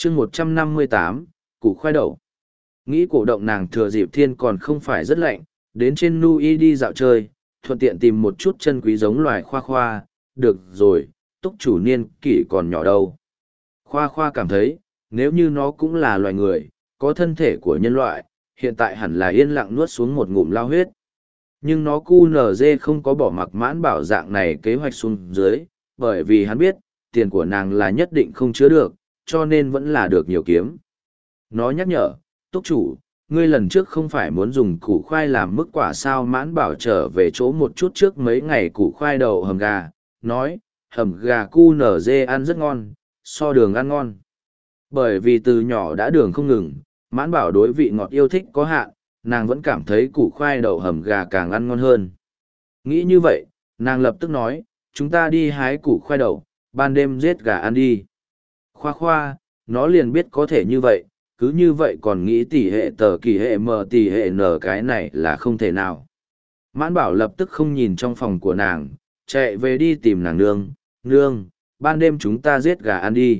chương 158, củ khoai đậu. Nghĩ cổ động nàng thừa dịp thiên còn không phải rất lạnh, đến trên Nui đi dạo chơi, thuận tiện tìm một chút chân quý giống loài khoa khoa. Được rồi, túc chủ niên kỷ còn nhỏ đâu. Khoa khoa cảm thấy, nếu như nó cũng là loài người, có thân thể của nhân loại, hiện tại hẳn là yên lặng nuốt xuống một ngụm lao huyết. Nhưng nó QNZ không có bỏ mặc Mãn Bảo dạng này kế hoạch xuống dưới, bởi vì hắn biết, tiền của nàng là nhất định không chứa được, cho nên vẫn là được nhiều kiếm. Nó nhắc nhở, túc chủ, ngươi lần trước không phải muốn dùng củ khoai làm mức quả sao? Mãn Bảo trở về chỗ một chút trước mấy ngày củ khoai đậu hầm gà, nói, hầm gà QNZ ăn rất ngon, so đường ăn ngon. Bởi vì từ nhỏ đã đường không ngừng, Mãn Bảo đối vị ngọt yêu thích có hạn, nàng vẫn cảm thấy củ khoai đậu hầm gà càng ăn ngon hơn. Nghĩ như vậy, nàng lập tức nói, chúng ta đi hái củ khoai đậu, ban đêm giết gà ăn đi. Khoa khoa, nó liền biết có thể như vậy, cứ như vậy còn nghĩ tỷ hệ tờ kỳ hệ m tỷ hệ n cái này là không thể nào. Mãn Bảo lập tức không nhìn trong phòng của nàng, chạy về đi tìm nàng nương, nương, ban đêm chúng ta giết gà ăn đi.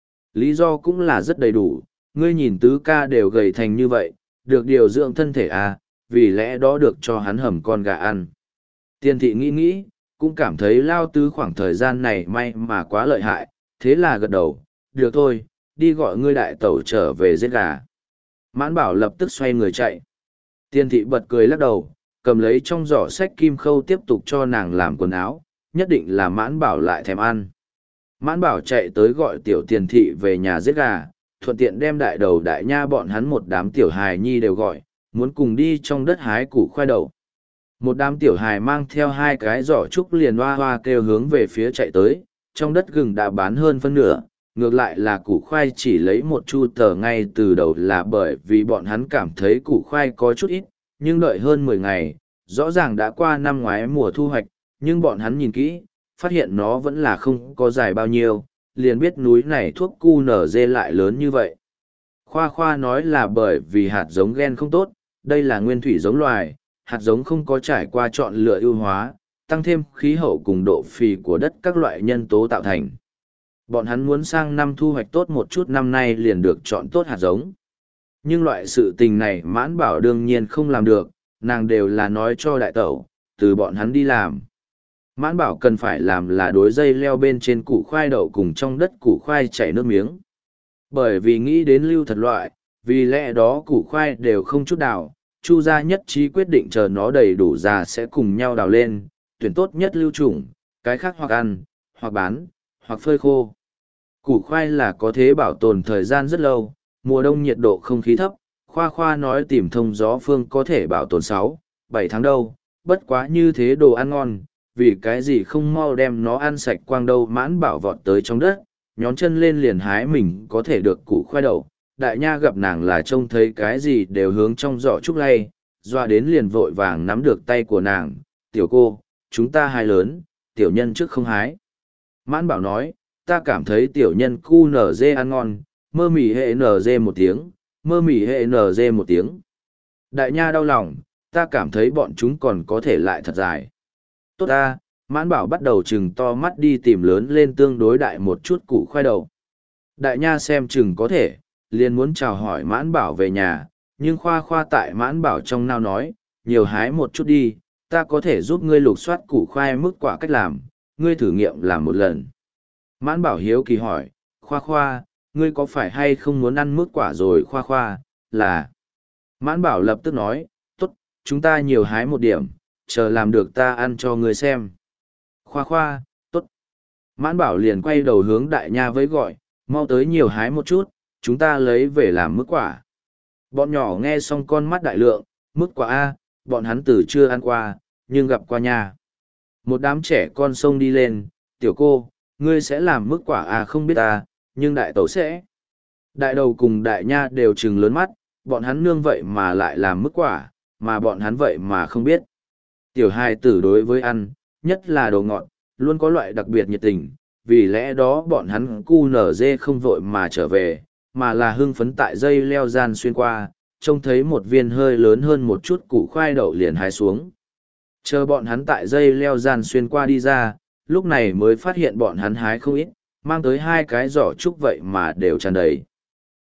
Lý do cũng là rất đầy đủ, ngươi nhìn tứ ca đều gầy thành như vậy, được điều dưỡng thân thể à, vì lẽ đó được cho hắn hầm con gà ăn. Tiên thị nghĩ nghĩ, cũng cảm thấy lao tứ khoảng thời gian này may mà quá lợi hại, thế là gật đầu, được thôi, đi gọi ngươi đại tẩu trở về giết gà. Mãn Bảo lập tức xoay người chạy. Tiên thị bật cười lắc đầu, cầm lấy trong giỏ sách kim khâu tiếp tục cho nàng làm quần áo, nhất định là Mãn Bảo lại thèm ăn. Mãn Bảo chạy tới gọi tiểu tiền thị về nhà giết gà, thuận tiện đem đại đầu đại nha bọn hắn một đám tiểu hài nhi đều gọi, muốn cùng đi trong đất hái củ khoai đậu. Một đám tiểu hài mang theo hai cái giỏ trúc liền hoa hoa kêu hướng về phía chạy tới, trong đất gừng đã bán hơn phân nửa, ngược lại là củ khoai chỉ lấy một chu tờ ngay từ đầu là bởi vì bọn hắn cảm thấy củ khoai có chút ít, nhưng đợi hơn 10 ngày, rõ ràng đã qua năm ngoái mùa thu hoạch, nhưng bọn hắn nhìn kỹ, phát hiện nó vẫn là không có dài bao nhiêu, liền biết núi này thuốc QNZ lại lớn như vậy. Khoa khoa nói là bởi vì hạt giống gen không tốt, đây là nguyên thủy giống loài, hạt giống không có trải qua chọn lựa ưu hóa, tăng thêm khí hậu cùng độ phì của đất các loại nhân tố tạo thành. Bọn hắn muốn sang năm thu hoạch tốt một chút năm nay liền được chọn tốt hạt giống. Nhưng loại sự tình này Mãn Bảo đương nhiên không làm được, nàng đều là nói cho đại tẩu, từ bọn hắn đi làm. Mãn Bảo cần phải làm là đối dây leo bên trên củ khoai đậu cùng trong đất củ khoai chảy nước miếng. Bởi vì nghĩ đến lưu thật loại, vì lẽ đó củ khoai đều không chút đào, Chu gia nhất trí quyết định chờ nó đầy đủ già sẽ cùng nhau đào lên, tuyển tốt nhất lưu chủng, cái khác hoặc ăn, hoặc bán, hoặc phơi khô. Củ khoai là có thế bảo tồn thời gian rất lâu, mùa đông nhiệt độ không khí thấp, khoa khoa nói tìm thông gió phương có thể bảo tồn 6-7 tháng đâu, bất quá như thế đồ ăn ngon, vì cái gì không mau đem nó ăn sạch quang đâu. Mãn Bảo vọt tới trong đất, nhón chân lên liền hái mình có thể được củ khoai đậu. Đại nha gặp nàng là trông thấy cái gì đều hướng trong giỏ trúc lay, doa đến liền vội vàng nắm được tay của nàng, tiểu cô, chúng ta hái lớn, tiểu nhân trước không hái. Mãn Bảo nói, ta cảm thấy tiểu nhân QNZ ăn ngon, mơ mỉ hệ NG một tiếng, mơ mỉ hệ NG một tiếng. Đại nha đau lòng, ta cảm thấy bọn chúng còn có thể lại thật dài. Tốt ta, Mãn Bảo bắt đầu chừng to mắt đi tìm lớn lên tương đối đại một chút củ khoai đậu. Đại nha xem chừng có thể, liền muốn chào hỏi Mãn Bảo về nhà, nhưng khoa khoa tại Mãn Bảo trong nao nói, nhiều hái một chút đi, ta có thể giúp ngươi lục soát củ khoai mức quả cách làm, ngươi thử nghiệm làm một lần. Mãn Bảo hiếu kỳ hỏi, khoa khoa, ngươi có phải hay không muốn ăn mức quả rồi? Khoa khoa, là. Mãn Bảo lập tức nói, tốt, chúng ta nhiều hái một điểm, chờ làm được ta ăn cho ngươi xem. Khoa khoa, tốt. Mãn Bảo liền quay đầu hướng đại nha với gọi, mau tới nhiều hái một chút, chúng ta lấy về làm mức quả. Bọn nhỏ nghe xong con mắt đại lượng, mức quả A, bọn hắn từ chưa ăn qua, nhưng gặp qua nha. Một đám trẻ con xông đi lên, tiểu cô, ngươi sẽ làm mức quả A không biết ta, nhưng đại tẩu sẽ. Đại đầu cùng đại nha đều trừng lớn mắt, bọn hắn nương vậy mà lại làm mức quả, mà bọn hắn vậy mà không biết. Tiểu hài tử đối với ăn, nhất là đồ ngọt, luôn có loại đặc biệt nhiệt tình, vì lẽ đó bọn hắn QNZ không vội mà trở về, mà là hưng phấn tại dây leo gian xuyên qua, trông thấy một viên hơi lớn hơn một chút củ khoai đậu liền hái xuống. Chờ bọn hắn tại dây leo gian xuyên qua đi ra, lúc này mới phát hiện bọn hắn hái không ít, mang tới 2 cái giỏ trúc vậy mà đều tràn đầy.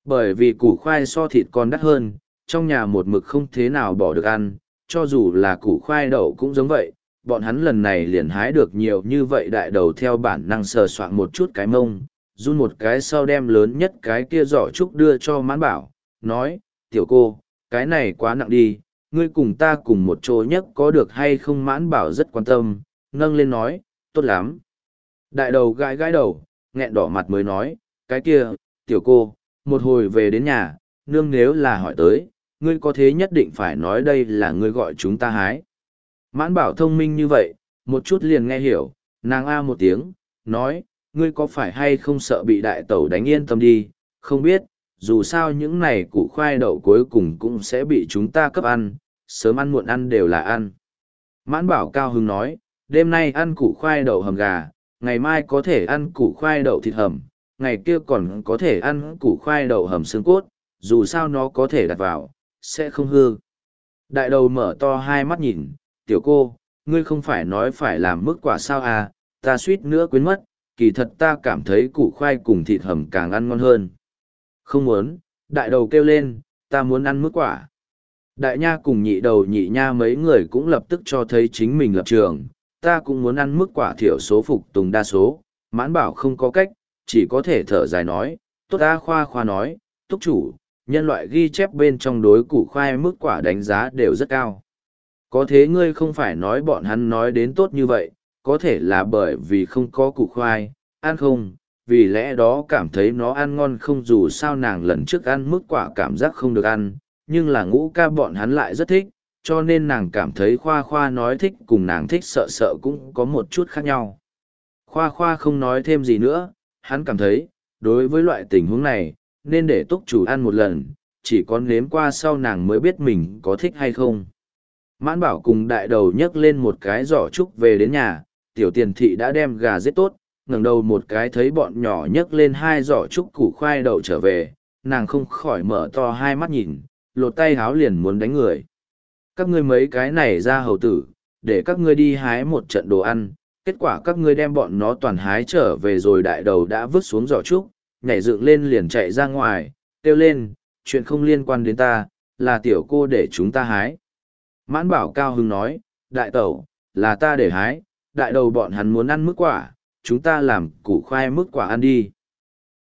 Bởi vì củ khoai so thịt còn đắt hơn, trong nhà một mực không thế nào bỏ được ăn, cho dù là củ khoai đậu cũng giống vậy. Bọn hắn lần này liền hái được nhiều như vậy đại đầu theo bản năng sờ soạn một chút cái mông, run một cái sau đem lớn nhất cái kia giỏ trúc đưa cho mãn bảo, nói, tiểu cô, cái này quá nặng đi, ngươi cùng ta cùng một chỗ nhất có được hay không? Mãn bảo rất quan tâm, nâng lên nói, tốt lắm. Đại đầu gãi gãi đầu, nghẹn đỏ mặt mới nói, cái kia, tiểu cô, một hồi về đến nhà, nương nếu là hỏi tới, ngươi có thế nhất định phải nói đây là ngươi gọi chúng ta hái. Mãn bảo thông minh như vậy, một chút liền nghe hiểu, nàng a một tiếng, nói, ngươi có phải hay không sợ bị đại tẩu đánh? Yên tâm đi, không biết, dù sao những này củ khoai đậu cuối cùng cũng sẽ bị chúng ta cấp ăn, sớm ăn muộn ăn đều là ăn. Mãn bảo cao hứng nói, đêm nay ăn củ khoai đậu hầm gà, ngày mai có thể ăn củ khoai đậu thịt hầm, ngày kia còn có thể ăn củ khoai đậu hầm xương cốt, dù sao nó có thể đặt vào, sẽ không hư. Đại đầu mở to hai mắt nhìn, tiểu cô, ngươi không phải nói phải làm mức quả sao à, ta suýt nữa quên mất, kỳ thật ta cảm thấy củ khoai cùng thịt hầm càng ăn ngon hơn. Không muốn, đại đầu kêu lên, ta muốn ăn mức quả. Đại nha cùng nhị đầu nhị nha mấy người cũng lập tức cho thấy chính mình lập trường, ta cũng muốn ăn mức quả thiểu số phục tùng đa số, mãn bảo không có cách, chỉ có thể thở dài nói, tốt ta khoa khoa nói, túc chủ, nhân loại ghi chép bên trong đối củ khoai mức quả đánh giá đều rất cao. Có thế ngươi không phải nói bọn hắn nói đến tốt như vậy, có thể là bởi vì không có củ khoai, ăn không, vì lẽ đó cảm thấy nó ăn ngon không, dù sao nàng lần trước ăn mức quả cảm giác không được ăn, nhưng là ngũ ca bọn hắn lại rất thích, cho nên nàng cảm thấy khoa khoa nói thích cùng nàng thích sợ sợ cũng có một chút khác nhau. Khoa khoa không nói thêm gì nữa, hắn cảm thấy, đối với loại tình huống này, nên để túc chủ ăn một lần, chỉ có nếm qua sau nàng mới biết mình có thích hay không. Mãn bảo cùng đại đầu nhấc lên một cái giỏ trúc về đến nhà, tiểu tiền thị đã đem gà giết tốt, ngẩng đầu một cái thấy bọn nhỏ nhấc lên hai giỏ trúc củ khoai đậu trở về, nàng không khỏi mở to hai mắt nhìn, lột tay háo liền muốn đánh người. Các ngươi mấy cái này ra hầu tử, để các ngươi đi hái một trận đồ ăn, kết quả các ngươi đem bọn nó toàn hái trở về rồi. Đại đầu đã vứt xuống giỏ trúc, nhảy dựng lên liền chạy ra ngoài, kêu lên, chuyện không liên quan đến ta, là tiểu cô để chúng ta hái. Mãn bảo cao hứng nói, đại tẩu, là ta để hái, đại đầu bọn hắn muốn ăn mức quả, chúng ta làm củ khoai mức quả ăn đi.